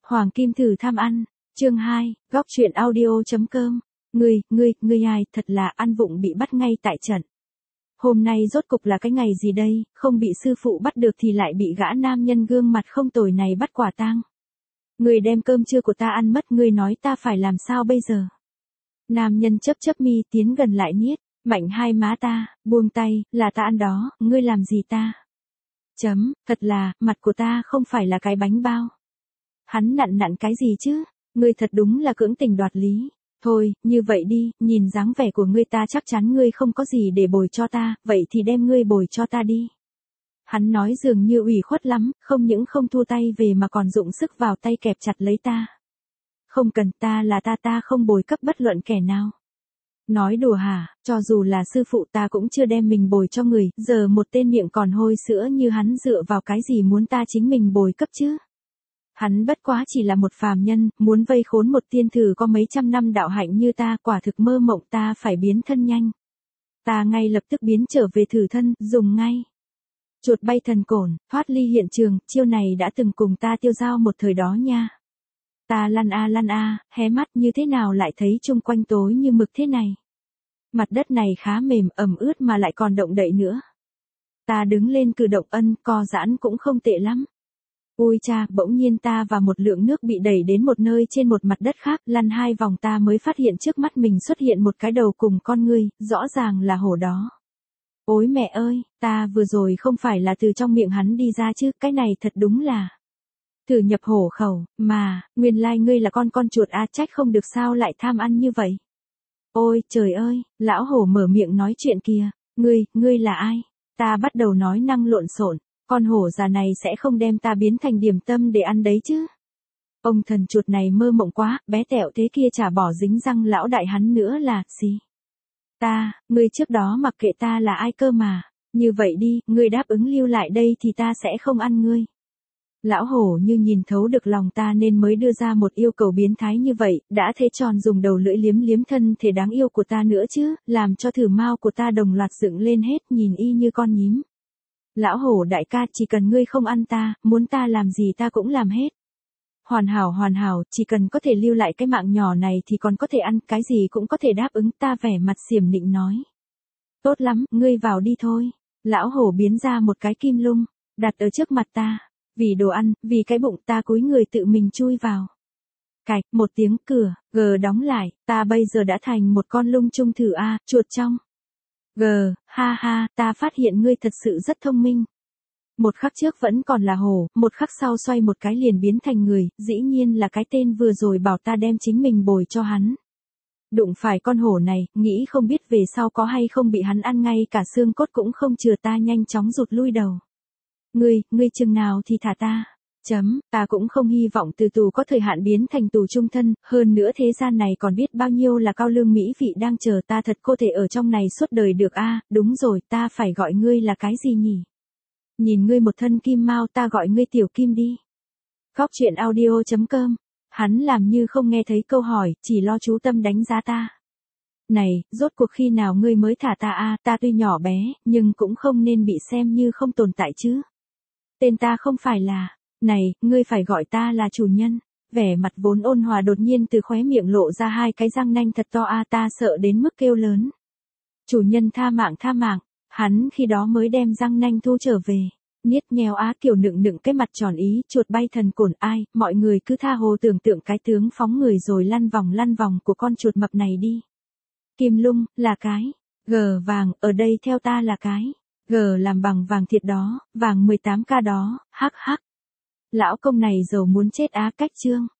Hoàng Kim thử tham ăn, chương 2, góc truyện audio.com. Ngươi ai, thật là ăn vụng bị bắt ngay tại trận. Hôm nay rốt cục là cái ngày gì đây, không bị sư phụ bắt được thì lại bị gã nam nhân gương mặt không tồi này bắt quả tang. Ngươi đem cơm trưa của ta ăn mất, ngươi nói ta phải làm sao bây giờ? Nam nhân chớp mi tiến gần lại niết, mạnh hai má ta, buông tay, là ta ăn đó, ngươi làm gì ta? Thật là, mặt của ta không phải là cái bánh bao. Hắn nặn cái gì chứ? Ngươi thật đúng là cưỡng tình đoạt lý. Thôi, như vậy đi, nhìn dáng vẻ của ngươi ta chắc chắn ngươi không có gì để bồi cho ta, vậy thì đem ngươi bồi cho ta đi. Hắn nói dường như ủy khuất lắm, không những không thua tay về mà còn dụng sức vào tay kẹp chặt lấy ta. Không cần, ta là ta không bồi cấp bất luận kẻ nào. Nói đùa hả, cho dù là sư phụ ta cũng chưa đem mình bồi cho người, giờ một tên miệng còn hôi sữa như hắn dựa vào cái gì muốn ta chính mình bồi cấp chứ? Hắn bất quá chỉ là một phàm nhân, muốn vây khốn một tiên thử có mấy trăm năm đạo hạnh như ta, quả thực mơ mộng. Ta phải biến thân nhanh. Ta ngay lập tức biến trở về thử thân, dùng ngay. Chuột bay thần cổn, thoát ly hiện trường, chiêu này đã từng cùng ta tiêu dao một thời đó nha. Ta lăn a, hé mắt như thế nào lại thấy chung quanh tối như mực thế này. Mặt đất này khá mềm, ẩm ướt mà lại còn động đậy nữa. Ta đứng lên cử động co giãn cũng không tệ lắm. Ui cha, bỗng nhiên ta và một lượng nước bị đẩy đến một nơi trên một mặt đất khác, lăn 2 vòng ta mới phát hiện trước mắt mình xuất hiện một cái đầu cùng con ngươi, rõ ràng là hổ đó. Ôi mẹ ơi, ta vừa rồi không phải là từ trong miệng hắn đi ra chứ, cái này thật đúng là. Thử nhập hổ khẩu, mà, nguyên lai ngươi là con chuột trách không được sao lại tham ăn như vậy. Ôi trời ơi, lão hổ mở miệng nói chuyện kìa, ngươi là ai? Ta bắt đầu nói năng lộn xộn. Con hổ già này sẽ không đem ta biến thành điểm tâm để ăn đấy chứ. Ông thần chuột này mơ mộng quá, bé tẹo thế kia chả bỏ dính răng lão đại hắn nữa là, gì? Ngươi trước đó mặc kệ ta là ai cơ mà. Như vậy đi, ngươi đáp ứng lưu lại đây thì ta sẽ không ăn ngươi. Lão hổ như nhìn thấu được lòng ta nên mới đưa ra một yêu cầu biến thái như vậy, đã thế tròn dùng đầu lưỡi liếm thân thể đáng yêu của ta nữa chứ, làm cho thử mao của ta đồng loạt dựng lên hết nhìn y như con nhím. Lão hổ đại ca, chỉ cần ngươi không ăn ta, muốn ta làm gì ta cũng làm hết. Hoàn hảo, chỉ cần có thể lưu lại cái mạng nhỏ này thì còn có thể ăn, cái gì cũng có thể đáp ứng. Ta vẻ mặt xiểm nịnh nói. Tốt lắm, ngươi vào đi thôi. Lão hổ biến ra một cái kim lung, đặt ở trước mặt ta. Vì đồ ăn, vì cái bụng, ta cúi người tự mình chui vào. Cạch, một tiếng cửa, đóng lại, ta bây giờ đã thành một con lung chung thử chuột trong. Ha, ta phát hiện ngươi thật sự rất thông minh. Một khắc trước vẫn còn là hổ, một khắc sau xoay một cái liền biến thành người, dĩ nhiên là cái tên vừa rồi bảo ta đem chính mình bồi cho hắn. Đụng phải con hổ này, nghĩ không biết về sau có hay không bị hắn ăn ngay cả xương cốt cũng không chừa, ta nhanh chóng rụt lui đầu. Ngươi chừng nào thì thả ta. Ta cũng không hy vọng từ tù có thời hạn biến thành tù chung thân, hơn nữa thế gian này còn biết bao nhiêu là cao lương mỹ vị đang chờ ta, thật có thể ở trong này suốt đời được đúng rồi, ta phải gọi ngươi là cái gì nhỉ? Nhìn ngươi một thân kim mao, ta gọi ngươi tiểu kim đi. Góc truyện audio.com. Hắn làm như không nghe thấy câu hỏi, chỉ lo chú tâm đánh giá ta. Này, rốt cuộc khi nào ngươi mới thả ta ta tuy nhỏ bé, nhưng cũng không nên bị xem như không tồn tại chứ. Tên ta không phải là, này, ngươi phải gọi ta là chủ nhân. Vẻ mặt vốn ôn hòa đột nhiên từ khóe miệng lộ ra 2 cái răng nanh thật to ta sợ đến mức kêu lớn. Chủ nhân tha mạng, hắn khi đó mới đem răng nanh thu trở về. Niết nheo kiểu nựng cái mặt tròn ý, chuột bay thần cổn mọi người cứ tha hồ tưởng tượng cái tướng phóng người rồi lăn vòng của con chuột mập này đi. Kim lung, là cái. Vàng, ở đây theo ta là cái. Làm bằng vàng thiệt đó, vàng 18K đó, hắc. Lão công này giàu muốn chết cách chương.